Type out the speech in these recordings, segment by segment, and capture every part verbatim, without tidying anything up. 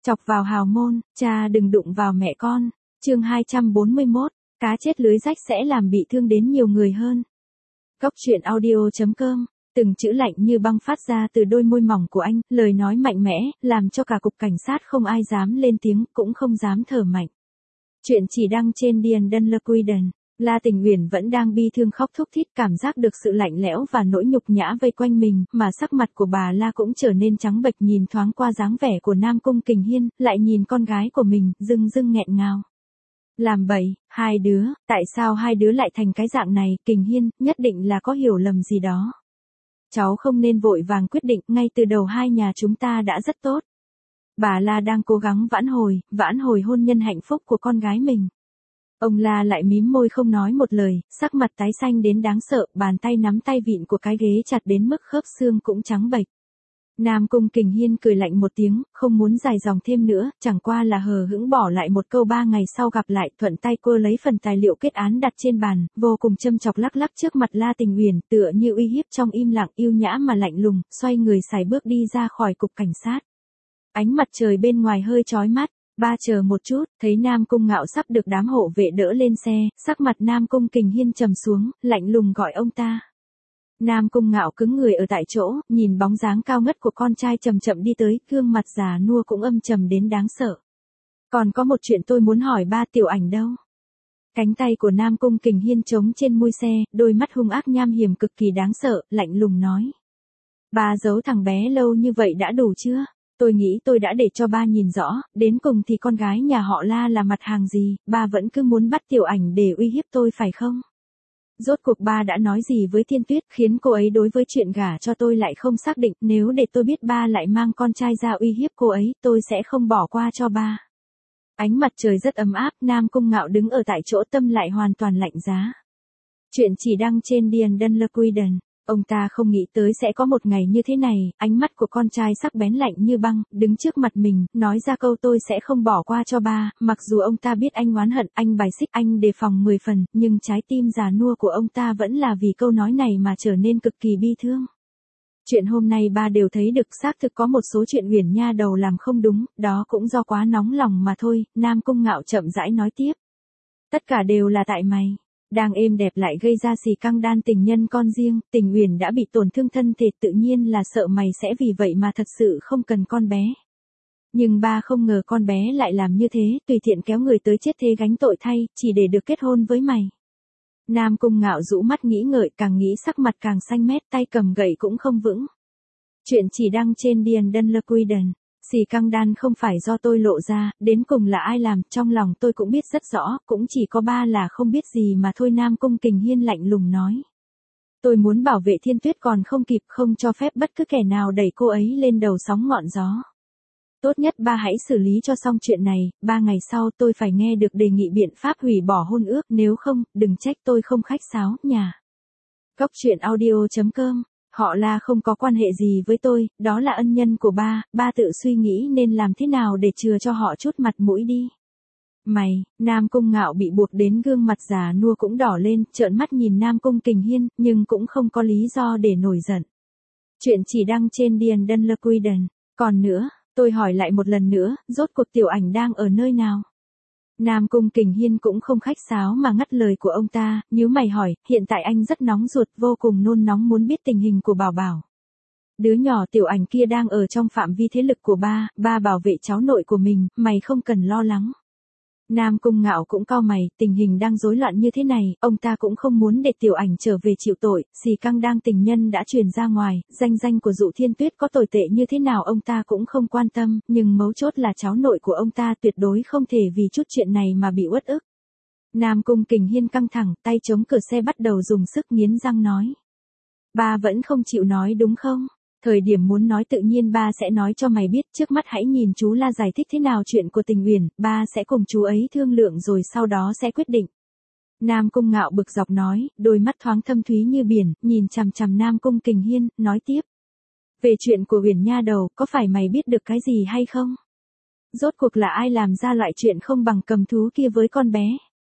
Chọc vào hào môn, cha đừng đụng vào mẹ con. Chương hai trăm bốn mươi mốt, cá chết lưới rách sẽ làm bị thương đến nhiều người hơn. Góc truyện audio chấm com. Từng chữ lạnh như băng phát ra từ đôi môi mỏng của anh, lời nói mạnh mẽ, làm cho cả cục cảnh sát không ai dám lên tiếng, cũng không dám thở mạnh. Chuyện chỉ đăng trên Điền Đơn Lơ Quy Đần. La Tình Uyển vẫn đang bi thương khóc thút thít, cảm giác được sự lạnh lẽo và nỗi nhục nhã vây quanh mình, mà sắc mặt của bà La cũng trở nên trắng bệch, nhìn thoáng qua dáng vẻ của Nam Cung Kình Hiên, lại nhìn con gái của mình, rưng rưng nghẹn ngào. Làm bậy, hai đứa, tại sao hai đứa lại thành cái dạng này, Kình Hiên, nhất định là có hiểu lầm gì đó. Cháu không nên vội vàng quyết định, ngay từ đầu hai nhà chúng ta đã rất tốt. Bà La đang cố gắng vãn hồi, vãn hồi hôn nhân hạnh phúc của con gái mình. Ông La lại mím môi không nói một lời, sắc mặt tái xanh đến đáng sợ, bàn tay nắm tay vịn của cái ghế chặt đến mức khớp xương cũng trắng bệch. Nam Cung Kình Hiên cười lạnh một tiếng, không muốn dài dòng thêm nữa, chẳng qua là hờ hững bỏ lại một câu ba ngày sau gặp lại, thuận tay cô lấy phần tài liệu kết án đặt trên bàn, vô cùng châm chọc lắc lắc trước mặt La Tình Uyển, tựa như uy hiếp trong im lặng, yêu nhã mà lạnh lùng, xoay người sải bước đi ra khỏi cục cảnh sát. Ánh mặt trời bên ngoài hơi chói mắt. Ba chờ một chút, thấy Nam Cung Ngạo sắp được đám hộ vệ đỡ lên xe, sắc mặt Nam Cung Kình Hiên trầm xuống, lạnh lùng gọi ông ta. Nam Cung Ngạo cứng người ở tại chỗ, nhìn bóng dáng cao ngất của con trai chậm chậm đi tới, gương mặt già nua cũng âm trầm đến đáng sợ. Còn có một chuyện tôi muốn hỏi ba, Tiểu Ảnh đâu? Cánh tay của Nam Cung Kình Hiên trống trên mui xe, đôi mắt hung ác nham hiểm cực kỳ đáng sợ, lạnh lùng nói. Ba giấu thằng bé lâu như vậy đã đủ chưa? Tôi nghĩ tôi đã để cho ba nhìn rõ, đến cùng thì con gái nhà họ La là mặt hàng gì, ba vẫn cứ muốn bắt Tiểu Ảnh để uy hiếp tôi phải không? Rốt cuộc ba đã nói gì với Thiên Tuyết khiến cô ấy đối với chuyện gả cho tôi lại không xác định, nếu để tôi biết ba lại mang con trai ra uy hiếp cô ấy, tôi sẽ không bỏ qua cho ba. Ánh mặt trời rất ấm áp, Nam Cung Ngạo đứng ở tại chỗ, tâm lại hoàn toàn lạnh giá. Chuyện chỉ đăng trên Điền Đơn Lơ Quy Đần. Ông ta không nghĩ tới sẽ có một ngày như thế này, ánh mắt của con trai sắc bén lạnh như băng, đứng trước mặt mình, nói ra câu tôi sẽ không bỏ qua cho ba, mặc dù ông ta biết anh oán hận, anh bài xích, anh đề phòng mười phần, nhưng trái tim già nua của ông ta vẫn là vì câu nói này mà trở nên cực kỳ bi thương. Chuyện hôm nay ba đều thấy được, xác thực có một số chuyện Uyển nha đầu làm không đúng, đó cũng do quá nóng lòng mà thôi, Nam Cung Ngạo chậm rãi nói tiếp. Tất cả đều là tại mày. Đang êm đẹp lại gây ra xì căng đan tình nhân con riêng, Tình Uyển đã bị tổn thương thân thể, tự nhiên là sợ mày sẽ vì vậy mà thật sự không cần con bé. Nhưng ba không ngờ con bé lại làm như thế, tùy tiện kéo người tới chết thế gánh tội thay, chỉ để được kết hôn với mày. Nam Cung Ngạo rũ mắt nghĩ ngợi, càng nghĩ sắc mặt càng xanh mét, tay cầm gậy cũng không vững. Chuyện chỉ đăng trên Điền Đơn Lơ Quy Đần. Xì căng đan không phải do tôi lộ ra, đến cùng là ai làm, trong lòng tôi cũng biết rất rõ, cũng chỉ có ba là không biết gì mà thôi. Nam Cung Kình Hiên lạnh lùng nói. Tôi muốn bảo vệ Thiên Tuyết còn không kịp, không cho phép bất cứ kẻ nào đẩy cô ấy lên đầu sóng ngọn gió. Tốt nhất ba hãy xử lý cho xong chuyện này, ba ngày sau tôi phải nghe được đề nghị biện pháp hủy bỏ hôn ước, nếu không, đừng trách tôi không khách sáo, nhà. Góc truyện audio chấm com. Họ La không có quan hệ gì với tôi, đó là ân nhân của ba, ba tự suy nghĩ nên làm thế nào để chừa cho họ chút mặt mũi đi. Mày, Nam Cung Ngạo bị buộc đến gương mặt già nua cũng đỏ lên, trợn mắt nhìn Nam Cung Kình Hiên, nhưng cũng không có lý do để nổi giận. Chuyện chỉ đăng trên Điền Đơn Lơ Quy Đần. Còn nữa, tôi hỏi lại một lần nữa, rốt cuộc Tiểu Ảnh đang ở nơi nào? Nam Cung Kình Hiên cũng không khách sáo mà ngắt lời của ông ta, nhíu mày hỏi, hiện tại anh rất nóng ruột, vô cùng nôn nóng muốn biết tình hình của Bảo Bảo. Đứa nhỏ Tiểu Ảnh kia đang ở trong phạm vi thế lực của ba, ba bảo vệ cháu nội của mình, mày không cần lo lắng. Nam Cung Ngạo cũng cau mày, tình hình đang rối loạn như thế này, ông ta cũng không muốn để Tiểu Ảnh trở về chịu tội, xì căng đang tình nhân đã truyền ra ngoài, danh danh của Dụ Thiên Tuyết có tồi tệ như thế nào ông ta cũng không quan tâm, nhưng mấu chốt là cháu nội của ông ta tuyệt đối không thể vì chút chuyện này mà bị uất ức. Nam Cung Kình Hiên căng thẳng, tay chống cửa xe bắt đầu dùng sức nghiến răng nói. Ba vẫn không chịu nói đúng không? Thời điểm muốn nói tự nhiên ba sẽ nói cho mày biết, trước mắt hãy nhìn chú La giải thích thế nào chuyện của Tình Uyển, ba sẽ cùng chú ấy thương lượng rồi sau đó sẽ quyết định. Nam Cung Ngạo bực dọc nói, đôi mắt thoáng thâm thúy như biển, nhìn chằm chằm Nam Cung Kình Hiên, nói tiếp. Về chuyện của Uyển nha đầu, có phải mày biết được cái gì hay không? Rốt cuộc là ai làm ra loại chuyện không bằng cầm thú kia với con bé?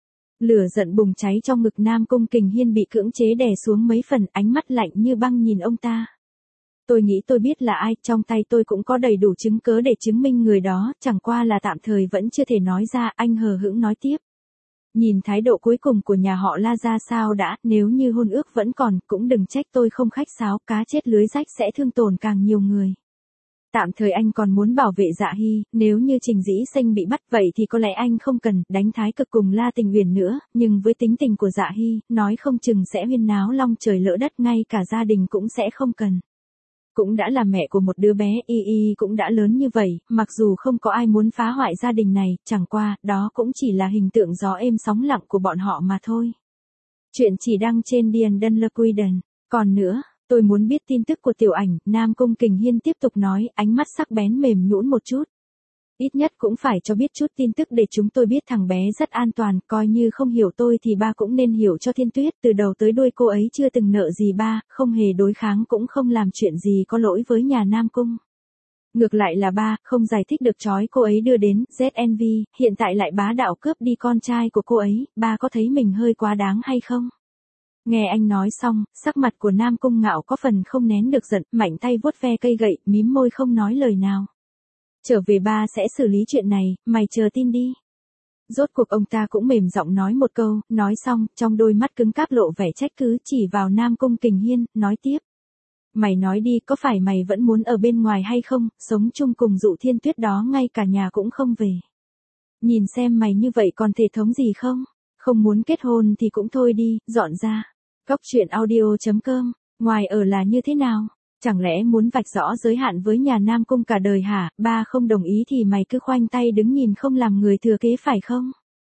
Lửa giận bùng cháy trong ngực Nam Cung Kình Hiên bị cưỡng chế đè xuống mấy phần, ánh mắt lạnh như băng nhìn ông ta. Tôi nghĩ tôi biết là ai, trong tay tôi cũng có đầy đủ chứng cớ để chứng minh người đó, chẳng qua là tạm thời vẫn chưa thể nói ra, anh hờ hững nói tiếp. Nhìn thái độ cuối cùng của nhà họ La ra sao đã, nếu như hôn ước vẫn còn, cũng đừng trách tôi không khách sáo, cá chết lưới rách sẽ thương tổn càng nhiều người. Tạm thời anh còn muốn bảo vệ Dạ Hy, nếu như Trình Dĩ Sinh bị bắt vậy thì có lẽ anh không cần đánh Thái Cực cùng La Tình Uyển nữa, nhưng với tính tình của Dạ Hy, nói không chừng sẽ huyên náo long trời lỡ đất, ngay cả gia đình cũng sẽ không cần. Cũng đã là mẹ của một đứa bé, Y Y cũng đã lớn như vậy, mặc dù không có ai muốn phá hoại gia đình này, chẳng qua, đó cũng chỉ là hình tượng gió êm sóng lặng của bọn họ mà thôi. Chuyện chỉ đăng trên Điền Đân Lơ Quy Đần. Còn nữa, tôi muốn biết tin tức của Tiểu Ảnh, Nam Cung Kình Hiên tiếp tục nói, ánh mắt sắc bén mềm nhũn một chút. Ít nhất cũng phải cho biết chút tin tức để chúng tôi biết thằng bé rất an toàn, coi như không hiểu tôi thì ba cũng nên hiểu cho Thiên Tuyết, từ đầu tới đuôi cô ấy chưa từng nợ gì ba, không hề đối kháng cũng không làm chuyện gì có lỗi với nhà Nam Cung. Ngược lại là ba, không giải thích được trói cô ấy đưa đến Z N V, hiện tại lại bá đạo cướp đi con trai của cô ấy, ba có thấy mình hơi quá đáng hay không? Nghe anh nói xong, sắc mặt của Nam Cung Ngạo có phần không nén được giận, mạnh tay vuốt ve cây gậy, mím môi không nói lời nào. Trở về ba sẽ xử lý chuyện này, mày chờ tin đi. Rốt cuộc ông ta cũng mềm giọng nói một câu, nói xong, trong đôi mắt cứng cáp lộ vẻ trách cứ, chỉ vào Nam Cung Kình Hiên, nói tiếp. Mày nói đi, có phải mày vẫn muốn ở bên ngoài hay không, sống chung cùng Dụ Thiên Tuyết đó ngay cả nhà cũng không về. Nhìn xem mày như vậy còn thể thống gì không? Không muốn kết hôn thì cũng thôi đi, dọn ra. Góc truyện audio chấm com, ngoài ở là như thế nào? Chẳng lẽ muốn vạch rõ giới hạn với nhà Nam Cung cả đời hả? Ba không đồng ý thì mày cứ khoanh tay đứng nhìn không làm người thừa kế phải không?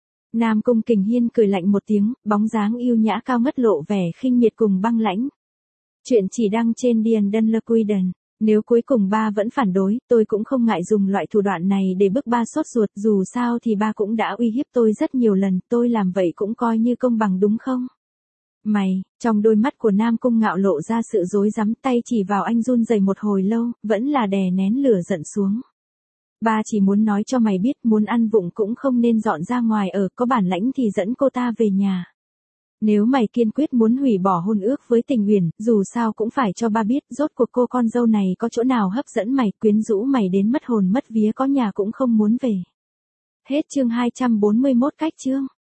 Nam Cung Kình Hiên cười lạnh một tiếng, bóng dáng yêu nhã cao ngất lộ vẻ khinh miệt cùng băng lãnh. Chuyện chỉ đăng trên Điền Đân Lơ Quy Đần. Nếu cuối cùng ba vẫn phản đối, tôi cũng không ngại dùng loại thủ đoạn này để bức ba sốt ruột, dù sao thì ba cũng đã uy hiếp tôi rất nhiều lần, tôi làm vậy cũng coi như công bằng đúng không? Mày, trong đôi mắt của Nam Cung Ngạo lộ ra sự rối rắm, tay chỉ vào anh run rẩy một hồi lâu, vẫn là đè nén lửa giận xuống. Ba chỉ muốn nói cho mày biết, muốn ăn vụng cũng không nên dọn ra ngoài ở, có bản lãnh thì dẫn cô ta về nhà. Nếu mày kiên quyết muốn hủy bỏ hôn ước với Tình Uyển, dù sao cũng phải cho ba biết, rốt cuộc cô con dâu này có chỗ nào hấp dẫn mày, quyến rũ mày đến mất hồn mất vía, có nhà cũng không muốn về. Hết chương hai trăm bốn mươi mốt cách chương.